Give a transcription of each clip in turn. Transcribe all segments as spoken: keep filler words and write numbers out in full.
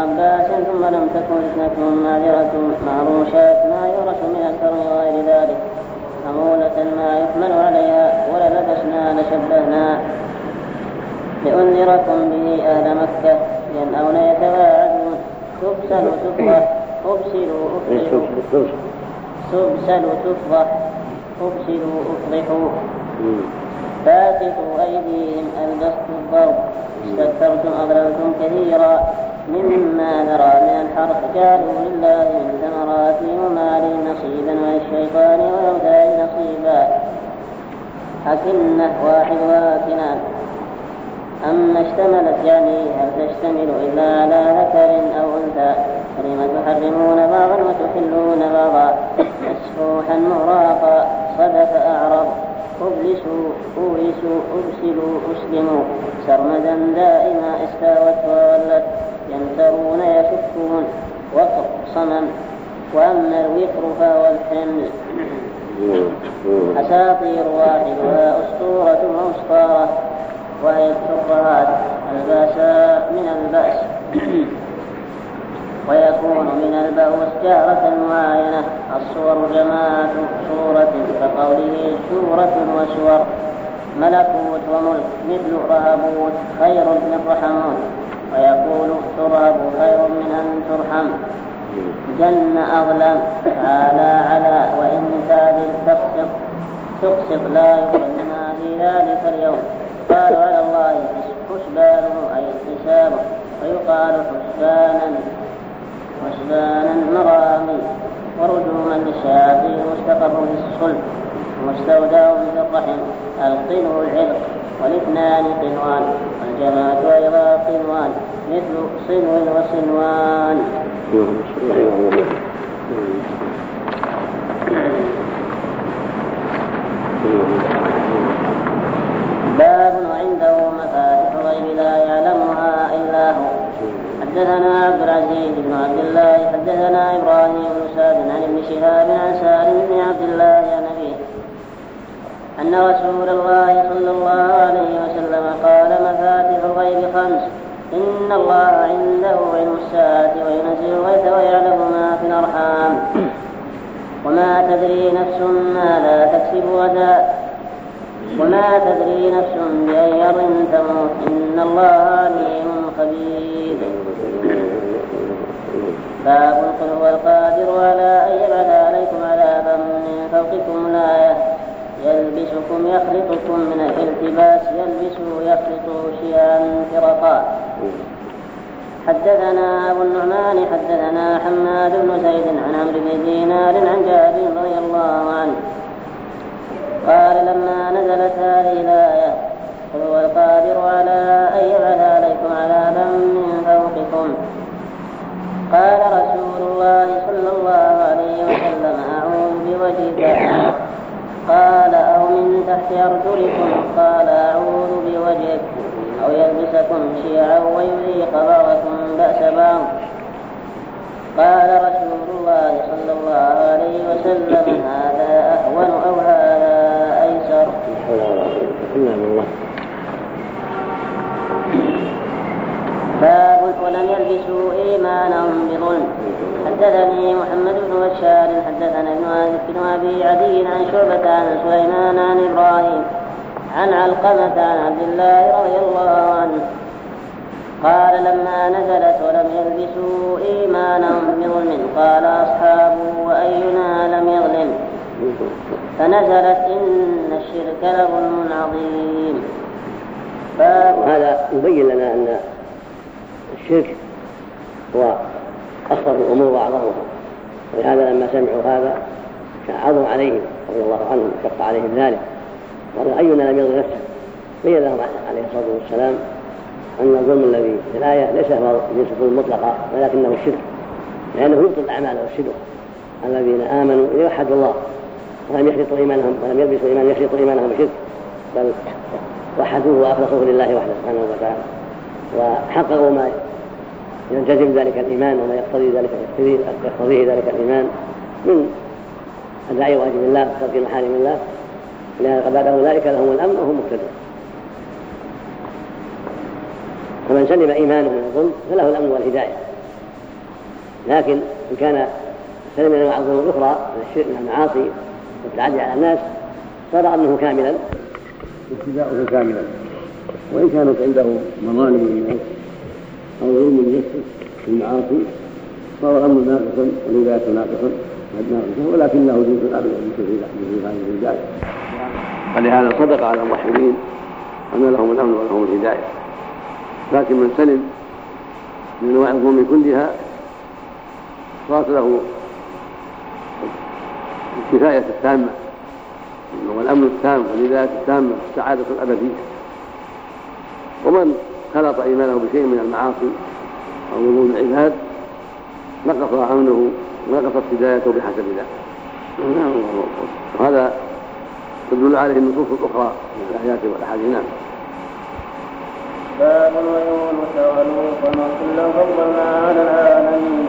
عباس ثم لم تكن اثنتهم نادرة معروشات ما يورث من الكرم وغير ذلك حمولة ما يحمل عليها وللبسنا لشبهنا لأنذركم به أهل مكة ينأون يتواعدون تبسل تفضح أبسلوا أفضحوا تبسل تفضح أبسلوا أفضحوا فاسقوا أيديهم ألبست الضرب استكثرتم أضللتم كثيرا مما نرى من الحرث جعلوا لله من ثمرات ومال نصيبا وللشيطان والأوتاد نصيبا أكنة واحد واكنان أما اشتملت يعني هل تشتمل إلا على ذكر أو أنثى فلم تحرمون بعضا وتحلون بعضا مسفوحا مغراقا صدف أعرض أبلسوا أورسوا أبسلوا أسلموا سرمدا دائما استاوت وولت ينترون يشكون وقر صمم وأما الوقر فهو الحمل أساطير واحدها أسطورة وأسطارة وهي الترهات الباساء من البأس ويكون من البؤس جارة معاينة الصور جماعة صورة كقوله سورة وسور ملكوت وملك مثل رهبوت خير من رحمون ويقول ترهب خير من أن ترحم جن أظلم تعالى على وإن تعدل تقسط تقسط لا يظلمنا في ذلك اليوم قالوا على الله حسبانه أي حسابه ويقال حسبانا حسبانا مرامي ورجوما للشياطين مستقر في الصلب ومستودع في الرحم القنو العلق والاثنان قنوان والجماعة أيضا قنوان مثل صنو وصنوان. باب وعنده مفاتح الغيب لا يعلمها إلا هو. حدثنا عبد العزيز بن عبد الله حدثنا إبراهيم بن سعد عن ابن شهاب عن سالم بن عبد الله عن أبيه أن رسول الله صلى الله عليه وسلم قال مفاتح الغيب خمس إن الله عنده علم الساعة وينزل الغيث ويعلم ما في الأرحام وما تدري نفس ماذا تكسب غدا وما تدري نفس بأي أرض تموت إن الله عليم خبير. باب قل هو القادر على أن يبعث عليكم عذابا من فوقكم الآية يلبسكم يخلطكم من الالتباس يلبسوا يخلطوا شيئا فرقا. حدثنا أبو النعمان حدثنا حماد بن زيد عن عمرو بن دينار عن جابر رضي الله عنه قال لما نزلت هذه الآية قل هو القادر على أن يبعث عليكم عذابا من فوقكم قال رسول الله صلى الله عليه وسلم أعوذ بوجهك قال أو من تحت أرجلكم قال أعوذ بوجهك أو يلبسكم شيعا ويذيق بعضكم بأس بعض قال رسول الله صلى الله عليه وسلم هذا أهون أو هذا أيسر. باب ولم يلبسوا إيمانهم بظلم. حدثني محمد بن بشار حدثنا ابن أبي عدي عن شعبة عن سليمان عن إبراهيم عن علقمة عن عبد الله رضي الله عنه قال لما نزلت ولم يلبسوا إيمانهم بظلم قال أصحابه وأينا لم يظلم فنزلت إن الشرك لظلم عظيم. هذا يبين لنا أن الشرك هو أخطر الأمور وأعظمها ولهذا لما سمعوا هذا عظم عليهم رضي الله عنهم شق عليهم ذلك قالوا أينا لم يظلم نفسه بين لهم عليه الصلاة والسلام أن الظلم الذي في الآية ليس هو جنس الظلم مطلقا ولكنه الشرك لأنه يبطل الأعمال والشبه الذين آمنوا يوحدوا الله ولم يخلطوا إيمانهم ولم يلبسوا إيمانهم يخلطوا إيمانهم بشرك بل وحدوه وأخلصوه لله وحده سبحانه وتعالى وحققوا ما يلتزم ذلك الإيمان وما يقتضي ذلك يقتضيه ذلك الإيمان من أداء واجب الله وترك محارم الله لأن بعد أولئك لهم الأمن وهم مهتدون. فمن سلم إيمانه من الظلم فله الأمن والهداية لكن إن كان سلم من أنواع الظلم الأخرى من الشرك من المعاصي والتعدي على الناس صار أمره كاملا ابتداؤه كاملا. وإن كانت عنده مظالم من الناس أو ظلم من نفسه في المعاصي صار أمر ناقصا والهداية ناقصا ولكنه جزء أبدا من هذه الهداية. ولهذا صدق على الموحدين أن لهم الأمن ولهم الهداية. لكن من سلم من أنواع الظلم كلها صارت له الكفاية التامة والأمن التام والهداية التامة والسعادة الأبدية. ومن خلط إيمانه بشيء من المعاصي أو ظلم العباد نقص أمنه ونقصت هدايته بحسب ذلك. وهذا تدل عليه النصوص الأخرى من الآيات والأحاديث. نعم. باب ويونس ولوطا وكلا فضلنا على العالمين.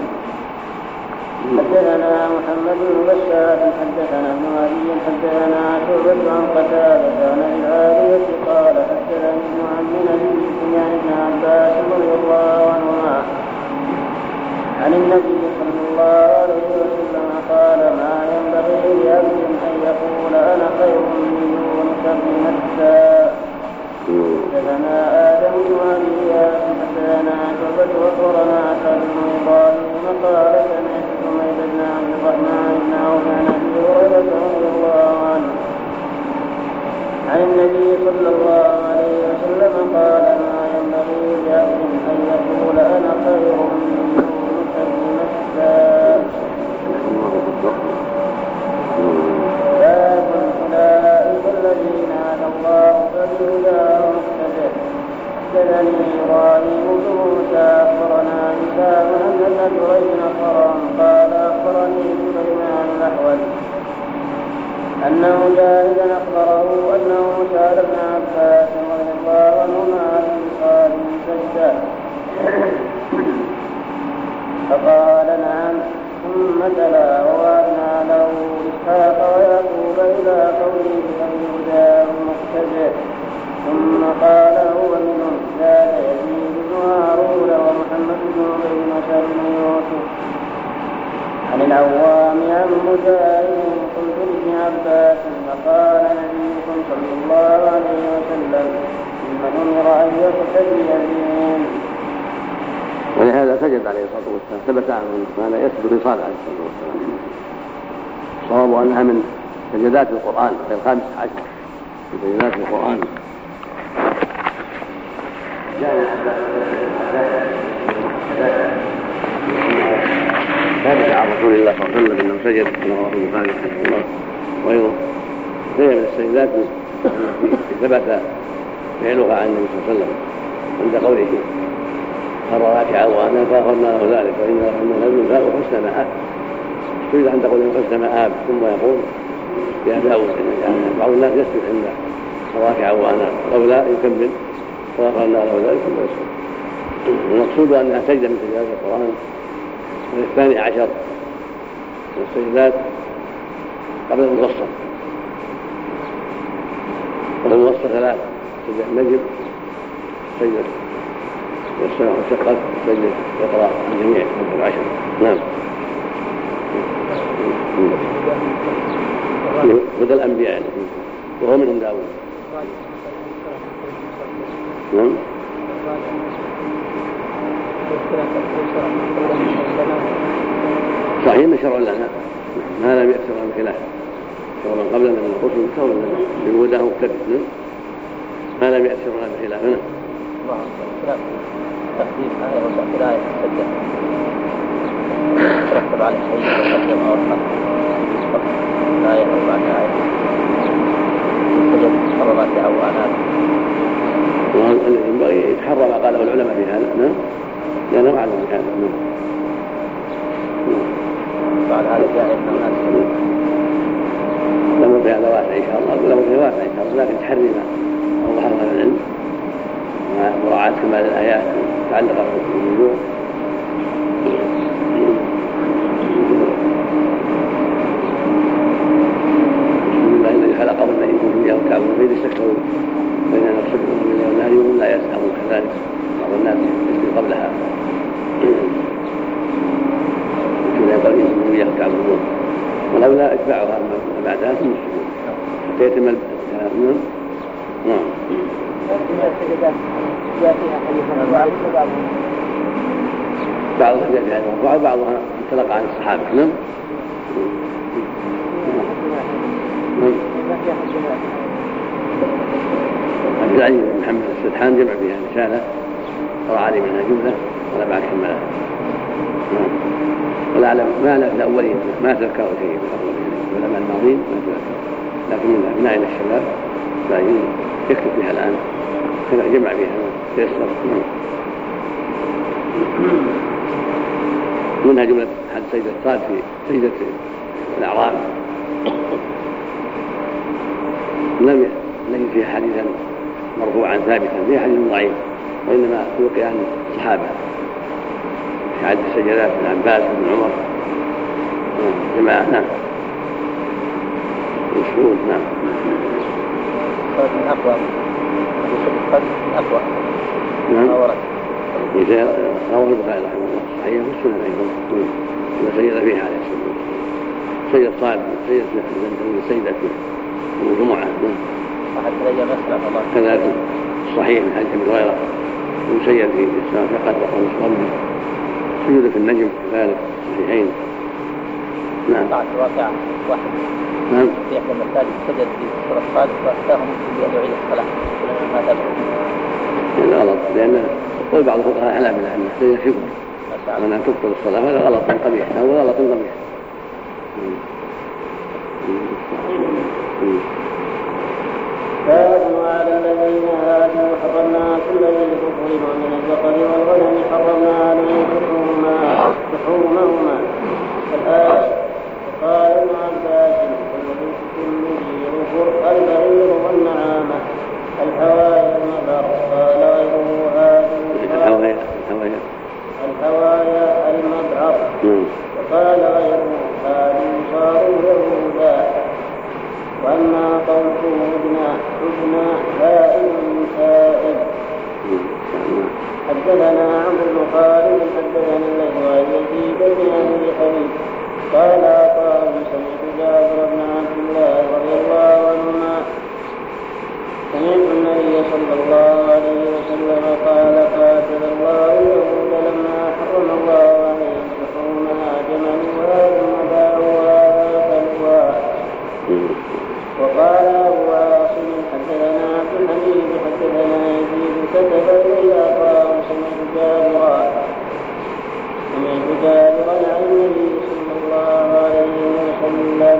حدثنا محمد بن بشار حدثنا ابن علي حدثنا شعبة عن قتادة عن العالية قال حدثني ابن عم نبيكم يعني ابن عباس رضي الله عنهما عن النبي صلى الله عليه وسلم قال ما ينبغي لعبد أن يقول أنا خير من يونس بن متى. حدثنا آدم بن علي حدثنا شعبة وأخبرنا أسعد بن إبراهيم قال سمعت حميد بن عبد الرحمن بن عوف عن أبي هريرة رضي الله عنه عن النبي صلى الله عليه وسلم قال ما ينبغي لعبد أن يقول أنا خير من يونس بن متى. باب أولئك الذين هدى الله فبهداه مقتدى. حدثني إبراهيم بن موسى أخبرنا هشام أن ابن جريج أخبرهم قال أخبرني سليمان الأحول أن مجاهدا أخبره أنه سأل ابن عباس رضي الله عنهما عن إيصال سجدة فقال نعم ثم تلا ووهبنا له إسحاق ويعقوب إلى قوله فبهداه مقتدى ثم قال هو منهم زاد يزيد بن هارون ومحمد بن بن بن يوسف عن العوام عن مجاهد قلت لابن عباس فقال نبيكم صلى الله عليه وسلم من أمر أن يقتدي بهم. ولهذا سجد عليه الصلاة والسلام ثبت عنه ما لا يسجد في صلاة عليه الصلاة والسلام. صواب أنها من سجدات القرآن في الخامس عشر من سجدات القرآن. ثابت عن رسول الله صلى الله عليه وسلم انه سجد كما رواه البخاري رحمه الله وغيره. هي من السجدات التي ثبت فعلها عن النبي صلى الله عليه وسلم عند قوله خر راكعا وانا فاخرنا له ذلك وان رحمنا لازم فاء حسن مآب. سجد عند قوله حسن مآب ثم يقول يا داود يعني بعض الناس يسجد عند راكعا وانا لولا يكمل فاخرنا له ذلك ثم يسجد. المقصود انها سجده من سجدات القران الثاني عشر من السجدات قبل المفصل. قبل المفصل ثلاث سجدة النجم سجدة والسماء والشقة سجدة يقرأ الجميع من العشر. نعم. هدى الأنبياء يعني وهو منهم داود. نعم. صحيح ان شرع لنا ما لم يأسر عن خلاف شرع من قبلنا من الرسل شرع لنا بهداه مقتدى ما لم يأسر عن خلافنا. تقديم آية وتأخير آية سجدة ترتب عليه شيء يقدم أو يسبق آية أو بعد آية سجد قرارات أو آنات. ينبغي يتحرى ما قاله العلماء في هذا. نعم لا نعلم بهذا. بعد هذا جاء ابن الناس لم يبقى هذا واسع إن شاء الله لم يبقى واسع إن شاء الله لكن تحري ما أوضحه من العلم مع مراعاة كمال الآيات متعلقة بالوجوه. بسم الله الذي خلق من لا يكون فيه أو تعبون فيه استكبروا بين نفسك ومن النار ومن لا يسأمون كذلك بعض الناس يسأل قبلها. يعبدون، ولولا اتباعها ما بعدها ثم السجود حتى يتم الكلام. نعم. بعضها جاء في هذا الموضوع وبعضها انطلق عن الصحابة. نعم. عبد العزيز بن محمد السدحان جمع فيها رسالة قرأ عليه منها جملة ولا بعد كملها. ولا أعلم ما أعلم الأولين ما تذكروا شيء من الأولين العلماء الماضين ما تذكروا، لكن من أبناء الشباب لا يكتب فيها الآن كذا جمع فيها تيسر. منها جملة حد سيدة صاد في سيدة الأعراب لم يجد فيها حديثا مرفوعا ثابتا، فيها حديث ضعيف وإنما توقع عن الصحابة في عدد السجدات من عباس بن عمر جماعة. نعم. مشهور. نعم. من أقوى من أقوى نعم. ما ورد رواه البخاري رحمه الله صحيح والسنن أيضا وسيد فيها عليه الصلاة والسلام سيد صالح سيد سيدة الجمعة. وحتى لي مسألة الله كذلك صحيح من حديث أبي هريرة وسيد في السنة فقد وقال سجود في النجم كذلك صحيحين. نعم. بعد واقع واحد نعم. في إحدى المساجد سجد في سورة الصاد وأتاهم بأن يعيد الصلاة ولم هذا هذا غلط، لأن قول بعض الفقهاء الحنابلة أن سجد شكر وأنها تبطل الصلاة هذا غلط قبيح. هذا غلط قبيح. باب وعلى الذين هادوا حرمنا كل ذي كفر ومن البقر والغنم حرمنا عليهم لحومهما الآية. قال ابن عباس البعير والنعامة الحوايا المبر. قال غيره هادوا الحوايا المبعر. وقال غيره هادوا صاروا يهودا. وأما قوله ابنا ابنا سائل سائل. حدثنا عمرو بن خالد حدثنا الليث عن يزيد بن أبي حبيب قال قال سمعت جابر بن عبد الله رضي الله عنهما سمعت النبي صلى الله عليه وسلم قال قاتل الله اليهود لما حرم الله عليهم لحومها جمل ثم باعوها فلواء. وقال أبو عاصم حدثنا عبد الحميد حدثنا يزيد كتب إلى قال سمعت جابرا سمعت جابرا عن النبي صلى الله عليه وسلم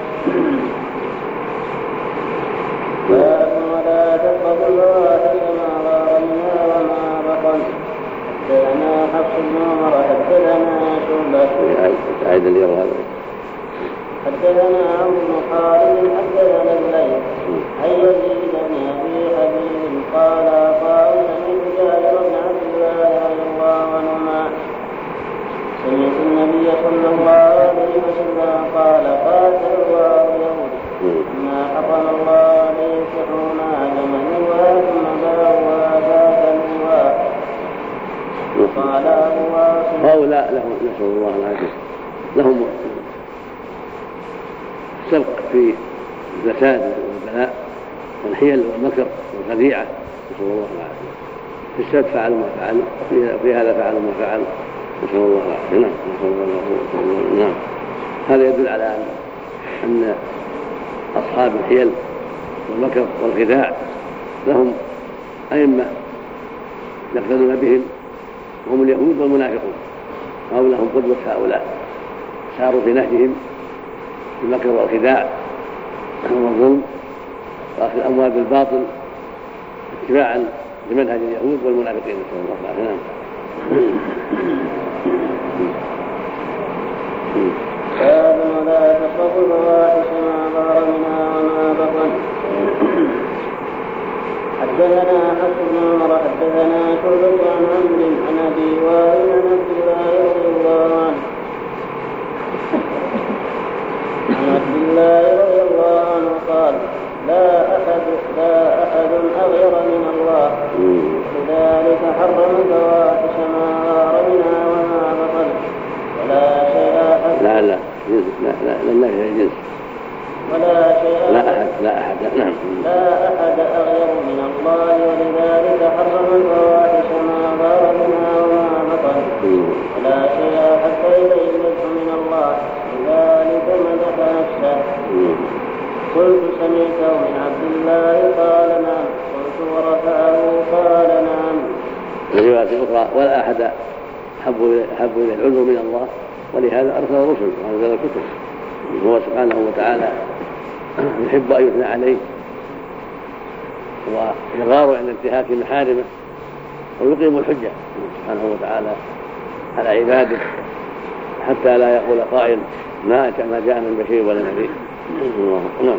باب ولا تقربوا الفواحش ما ظهر منها وما بطن. حدثنا حفص بن عمر حدثنا شعبة حدثنا عمرو بن خالد حدثنا الليث عن يزيد بن ابي حبيب قال قال سمعت جابر بن عبد الله رضي الله عنهما سمعت النبي صلى الله عليه وسلم قال قاتل الله اليهود ما حرم الله عليه لحومها جملوها ثم باعوها فاكلوها. قال ابو عاصم هؤلاء لهم نسأل الله العافية لهم سبق في الفساد والبلاء والحيل والمكر والخديعة نسأل الله العافية. في السبت فعلوا ما فعلوا في هذا فعلوا ما فعلوا نسأل الله العافية. نعم. نسأل الله. نعم. هذا يدل على أن أصحاب الحيل والمكر والخداع لهم أئمة يقتدون بهم وهم اليهود والمنافقون. هؤلاء هم قدوة هؤلاء ساروا في نهجهم المكر والخداع والظلم وأخذ الأموال بالباطل اتباعا لمنهج اليهود والمنافقين نسأل الله العافية. باب ولا تقربوا الفواحش ما ظهر منها وما بطن. حدثنا حفص بن عمر حدثنا شعبة عن عمرو عن أبي وائل عن عبد الله رضي الله عنه عن عبد الله رضي الله عنه قال لا أحد لا أحد أغير من الله لذلك حرم الفواحش ما ظهر منها وما بطن ولا شيء أحد. لا لا الله قال نعم. قلت ورفعه قال نعم. وفي رواية أخرى ولا أحد أحب إليه العلم من الله ولهذا أرسل الرسل وأنزل الكتب. هو سبحانه وتعالى يحب أن يثنى عليه ويغار عند انتهاك محارمه ويقيم الحجة سبحانه وتعالى على عباده حتى لا يقول قائل ما جاء من بشير ولا نذير. نعم.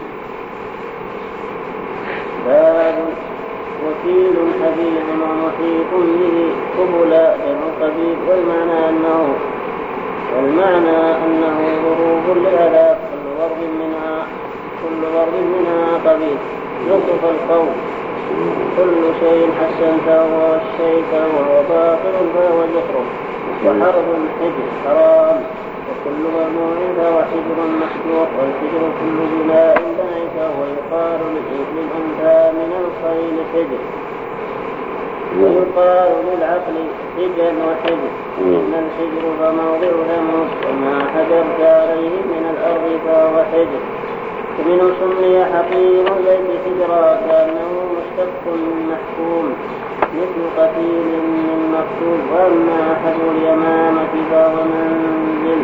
باب وكيل حبيب ومحيط به قبلا جمع قبيل والمعنى أنه والمعنى أنه ضروب للعذاب كل ضرب منها كل ضرب منها قبيل يصف القول كل شيء حسنته والشيء فهو باطل فهو زخرف وحرب حجر حرام وكل ممنوع فهو حجر مسجور والحجر كل بناء بنيته ويقال للأنثى من الخيل حجر ويقال للعقل حجر وحجر إن الحجر فموضع ثمود وما حجرت عليه من الأرض فهو حجر ومنه سمي حقير زيد حجرا كأنه مشتق من محكوم مثل قتيل من مقتول وأما أحد اليمامة فهو منزل.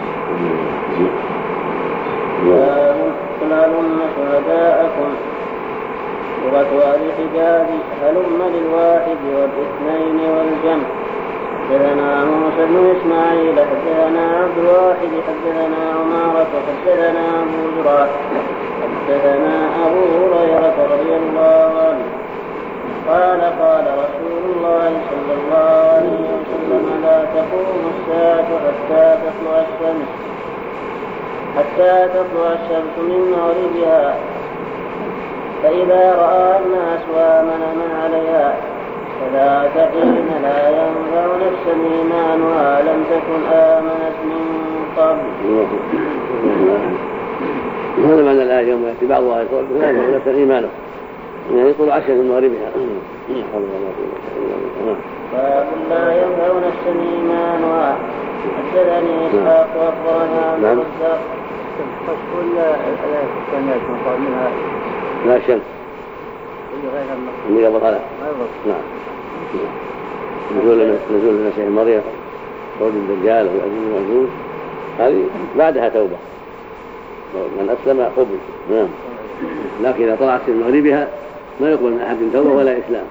قل هلم شهداءكم لغة أهل الحجاز هلم للواحد والاثنين والجمع. حدثنا موسى بن إسماعيل حدثنا عبد الواحد حدثنا عمارة حدثنا أبو زرع حدثنا أبو هريرة رضي الله عنه قال قال رسول الله صلى الله عليه وسلم لا تقوم الساعة حتى تطلع الشمس حتى تطلع الشمس من مغربها فإذا رأى الناس وآمن من عليها فذاك حين لا ينفع نفسا إيمانها لم تكن آمنت من قبل. هذا معنى الآية يوم يأتي بعضها يقول لا ينفع نفسا إيمانها يعني يطلع عشر من مغربها. باب لا ينفع نفسا إيمانها. حدثني إسحاق وأخبرنا عن الرزاق كل الآيات الثانية مقال منها لا شمس اللي قبل هذا. نعم. نزول نزول المسيح مريم خروج الدجال والأجوج والمأجوج هذه بعدها توبة من أسلم قبل. نعم. لكن إذا طلعت من مغربها ما يقبل من أحد توبة ولا إسلام.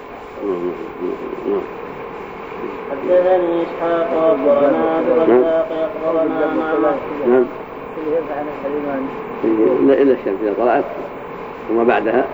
حدثني إسحاق وأخبرنا عبد الرزاق أخبرنا معمر. نعم. إلا الشمس إذا طلعت وما بعدها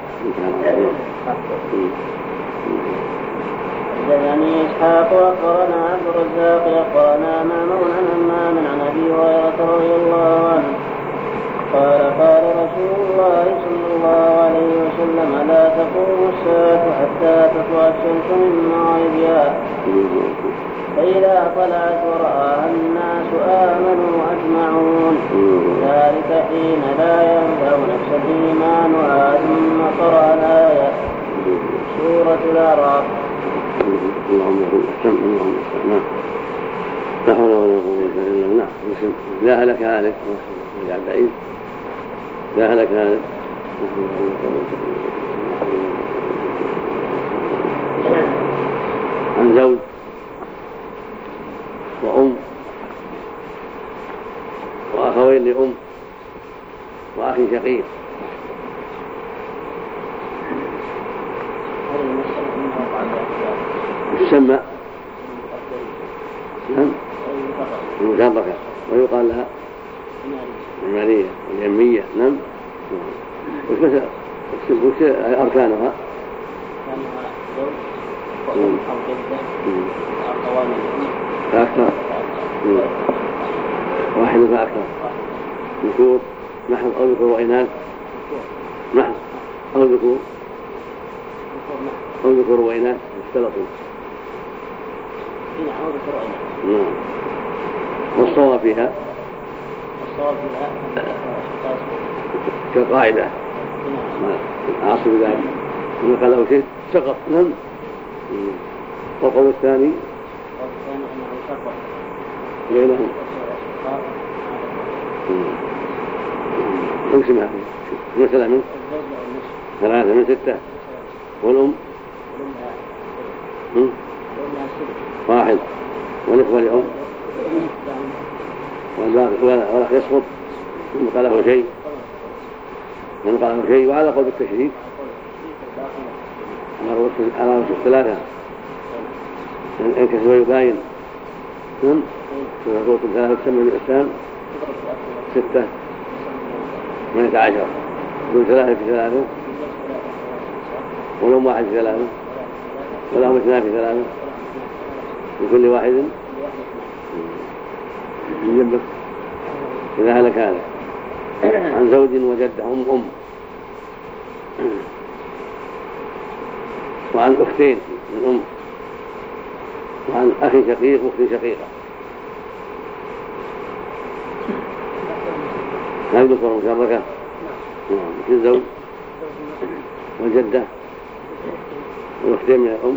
حدثني إسحاق وأخبرنا عبد الرزاق أخبرنا معمر عن همام عن أبي هريرة رضي الله عنه قال قال رسول الله صلى الله عليه وسلم لا تقوم الساعة حتى تطلع الشمس من مغربها فإذا طلعت ورآها الناس آمنوا أجمعون ذلك حين لا ينفع نفسا إيمانها. ثم قرأ الآية سورة الأعراف. اللهم صل اللهم صل. لا حول ولا قوة إلا بالله. لا هلك هالك يا بعيد لا هلك هالك. عن زوج وأم وأخوين لأم وأخ شقيق. تسمى نعم المشاركة ويقال لها المالية اليمية. نعم. وش أركانها؟ فأكثر واحد فأكثر ذكور محض أو ذكور وإناث محض أو ذكور أو ذكور وإناث مختلطون. نعم. والصواب فيها الصواب فيها كالقاعدة عاصم ذلك إن قال له شيء سقط. نعم. والقول الثاني والثاني أنه سقط بينهم نمشي معه المسألة منه ثلاثة من ستة. والأم واحد. والإخوة لأم والأخ يسقط إن قاله شيء إن قاله شيء. وعلى قول التشريك على رؤوس الثلاثة إن كسب يباين نعم رؤوس الثلاثة تسمى بالإسلام ستة ثمانية عشر. دون ثلاثة في ثلاثة. ولهم واحد في ثلاثة. ولهم اثنان في ثلاثة. لكل واحد من جنبه إذا هلك هذا. عن زوج وجدة أم أم. وعن أختين من أم. وعن أخ شقيق وأخت شقيقة. هل ذكر مشاركة؟ نعم. في الزوج والجدة والأختين من الأم.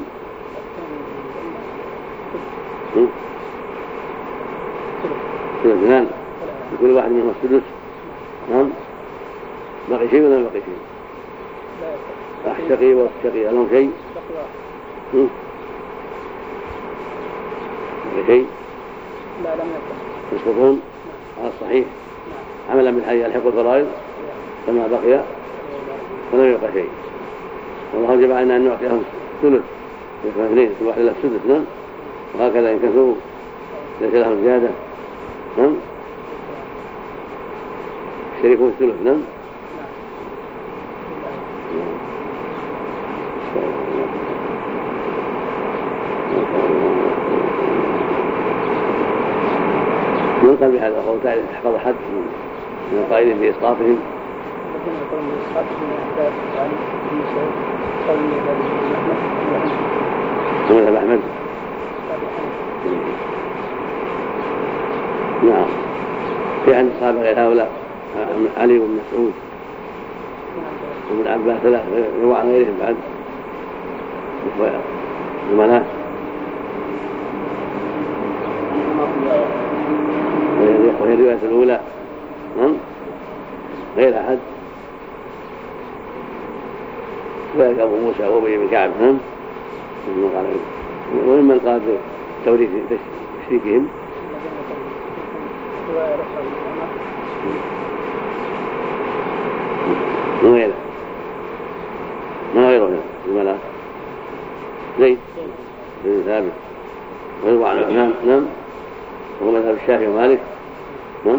اثنان لكل واحد منهم السدس. نعم. بقي شيء ولا بقي شيء؟ أخ شقيق وأخت شقيقة لهم شيء؟ بقي شيء؟ لا لم يكن. يسقطون على الصحيح عملا بالحديث الحق الفرائض كما بقي ولم يبقى شيء. والله جب علينا أن نعطيهم ثلث يكون اثنين كل واحد له سدس. نعم. وهكذا إن كثروا ليس لهم زيادة. نعم. شريكهم الثلث. نعم. ينقل بهذا القول تعالى تحفظ حد من القائلين بإسقاطهم. ومذهب أحمد. نعم. في عند الصحابة غير هؤلاء علي بن مسعود وابن عباس ثلاث روى عن غيرهم بعد زملاء. وهي الرواية الأولى. نعم. غير أحد. ذلك أبو موسى وأبي بن كعب. نعم. وممن قال بتوريث تشريكهم من غيره من غيره زملاء زيد بن ثابت ويروى عن عثمان. نعم. وهو مذهب الشافعي ومالك. نعم.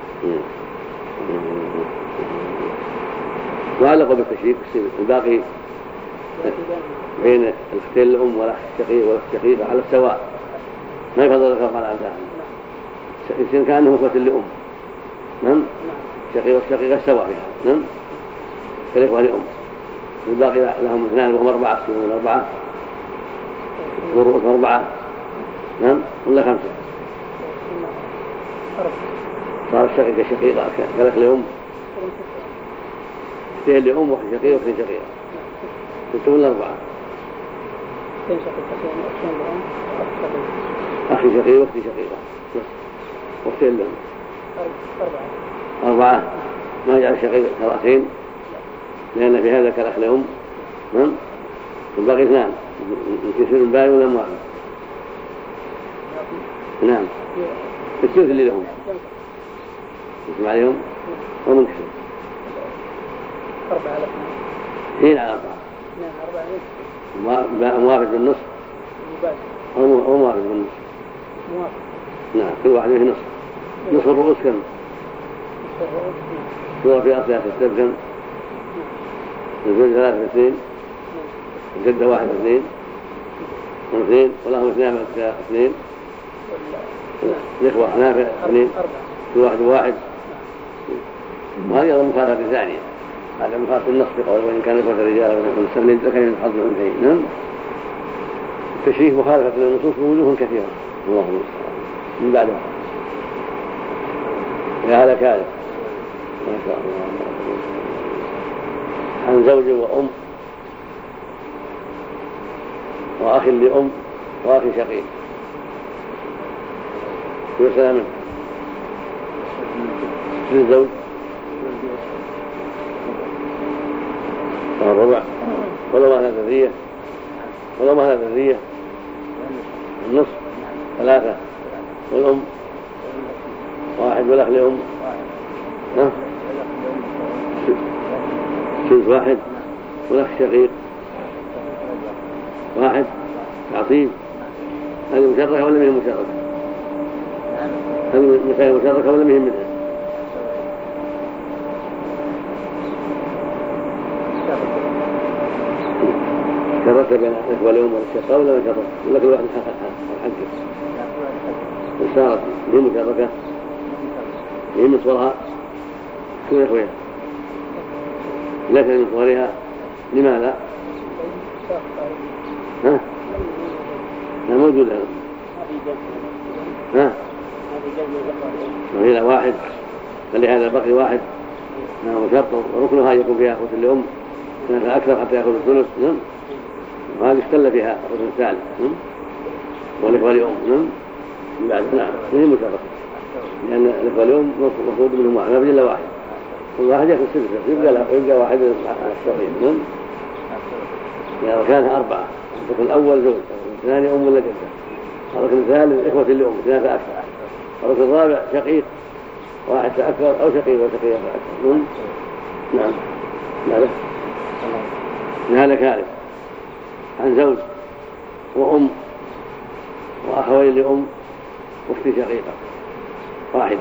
وعلق بالتشريك الباقي بين الاختين الأم والأخ الشقيق والأخت الشقيقة على السواء ما يفضل ذكر على أبنائهم. إن كانهم إخوة لأم. نعم. الشقيق والشقيقة سواء فيها. نعم. كالإخوة لأم. الباقي لهم اثنان وهم أربعة سنون الأربعة والرؤوس أربعة. نعم. ولا خمسة صار الشقيقة شقيقة كالأخ لأم. اثنين لأم واحد شقيق واثنين شقيقة ستة ولا أربعة؟ أخي شقيق واختي شقيقة واختين لهم أربعة. ما يجعل شقيق كرأسين لأن في هذا كالأخ لأم. نعم. والباقي اثنان يصير الباقي ولا موافق. نعم. الثلث اللي لهم يسمع عليهم ومنكسر أربعة اثنين على أربعة. موافق بالنص أو موافق بالنص. نعم. كل واحد فيه نص. نصف الرؤوس كم؟ صورة في أصلها ستة كم؟ الزوج ثلاثة في اثنين. الجدة واحد في اثنين واثنين ولهم اثنان في اثنين. الإخوة نافع اثنين كل واحد واحد. وهذه أيضا مخالفة ثانية. هذا مخالفة النص بقول وإن كان إخوة الرجال ونكون السمين لكن ينحض الأنثيين. نعم. التشريف مخالفة للنصوص بوجوه كثيرة. الله المستعان. من بعدها يا هذا كاذب ما شاء الله. عن زوج وأم وأخ لأم وأخ شقيق وسلام للزوج الربع ولو ما هذا ذرية ولو ما هذا ذرية النصف ثلاثة والأم واحد والأخ لأم ثلث واحد والأخ شقيق واحد تعصيب. هذه مشركة ولا مهم مشركة؟ هذه مسائل مشركة ولا مهم منها؟ شركة بين الأخوة الأم والشقاء ولا ما شركة؟ ولا كل واحد حقه؟ وصارت مهم مشركة مهم صورها كل أخويا ليس من صورها لماذا؟ ها؟ لا موجود هذا. ها؟ وهي واحد فلهذا بقي واحد نعم شرط وركنها يكون فيها أخوة الأم كانت أكثر حتى يأخذ الثلث نعم وهذه استل فيها الركن الثالث نعم والإخوة الأم نعم بعد نعم وهي مشركة لأن الإخوة الأم مفروض منهم واحد ما بد إلا واحد كل واحد يأخذ سدسة يبقى يبقى واحد الشقيق نعم يعني كانها أربعة الركن الأول زوج الثاني أم ولا جدة الركن الثالث إخوة الأم ثلاثة أكثر الركن الرابع شقيق واحد أكثر أو شقيق وشقيق أكثر نعم نعم ماذا؟ هذا كارث عن زوج وأم وأخوين لأم واخت شقيقة واحدة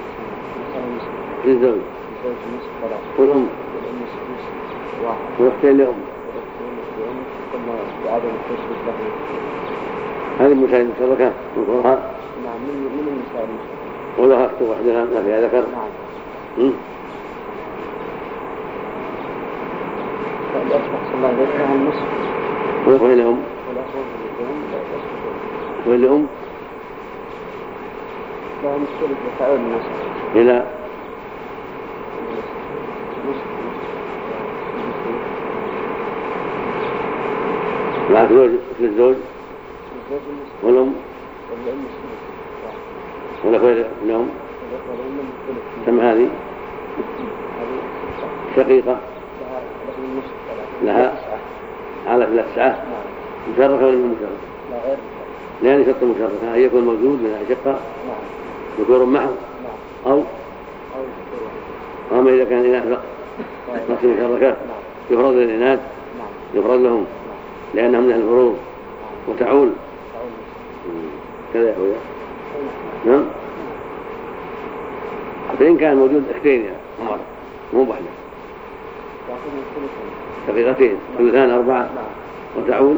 للزوج والأم واختين لأم هذه المسائل المشتركة نذكرها نعم من المسائل ولها أخت وحدها ما فيها ذكر نعم فالأسبق صلى الله عليه وسلم النصف والأخوين لهم والأم لا مشكلة يفعل النصف إلى مع زوج مثل الزوج والأم والأخوين لهم كم هذه شقيقة لها على ثلاث ساعات مشركة ولا من مشركة؟ لأن شرط مشركة أن يكون موجود من أشقة ذكور محض أو أما إذا كان إناث فقط نصف مشركات يفرض للإناث يفرض لهم لأنهم من الفروض وتعول كذا يا أخويا نعم فإن كان موجود اختين يا عمر مو بحنا شقيقتين ثلثان أربعة وتعول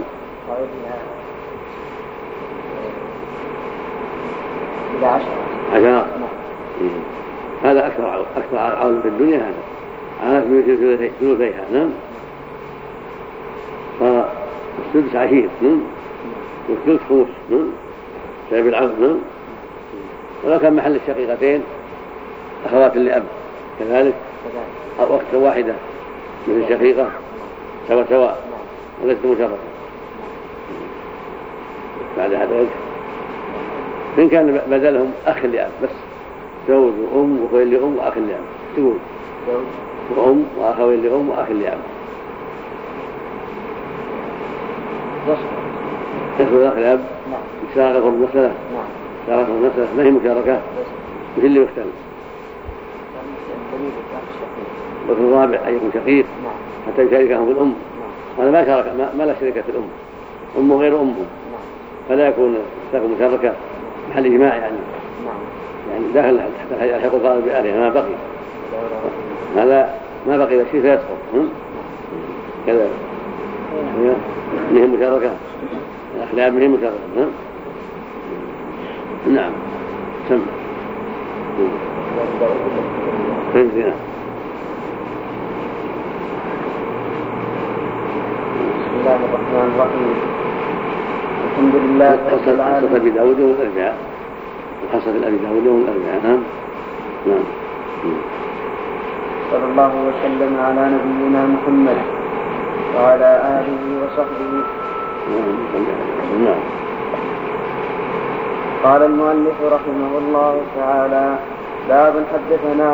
إلى عشرة عشرة هذا أكثر أكثر عول في الدنيا هذا على ثلثيها نعم فالسدس عشير نعم والثلث خمس نعم سبب العول نعم ولو كان محل الشقيقتين أخوات لأب كذلك أو أخت واحدة مثل الشقيقة سواء سواء ولست مشركة بعد هذا وجه إن كان بدلهم أخ لأب بس زوج وأم وأخوين لأم وأخ لأب تقول وأم وأخوين لأم وأخ لأب يدخل الأخ لأب يشاركه المسألة شاركه المسألة ما هي مشاركة مثل اللي يختلف وفي الرابع أن يكون شقيق حتى يشاركهم في الأم وأنا ما شارك ما, ما لا شركة في الأم أم غير أمه فلا يكون تكون مشاركة محل إجماع يعني يعني داخل حتى يلحق الغالب بأهلها ما بقي هذا ما بقي إلا شيء فيسقط كذا منهم مشاركة الأخلاق منهم مشاركة نعم سمع فهمتنا بسم الله الرحمن الرحيم الحمد لله رب العالمين. خاصة أبي داود والأربعاء خاصة أبي داود والأربعاء نعم نعم صلى الله وسلم على نبينا محمد وعلى آله وصحبه. نعم. قال المؤلف رحمه الله تعالى: باب حدثنا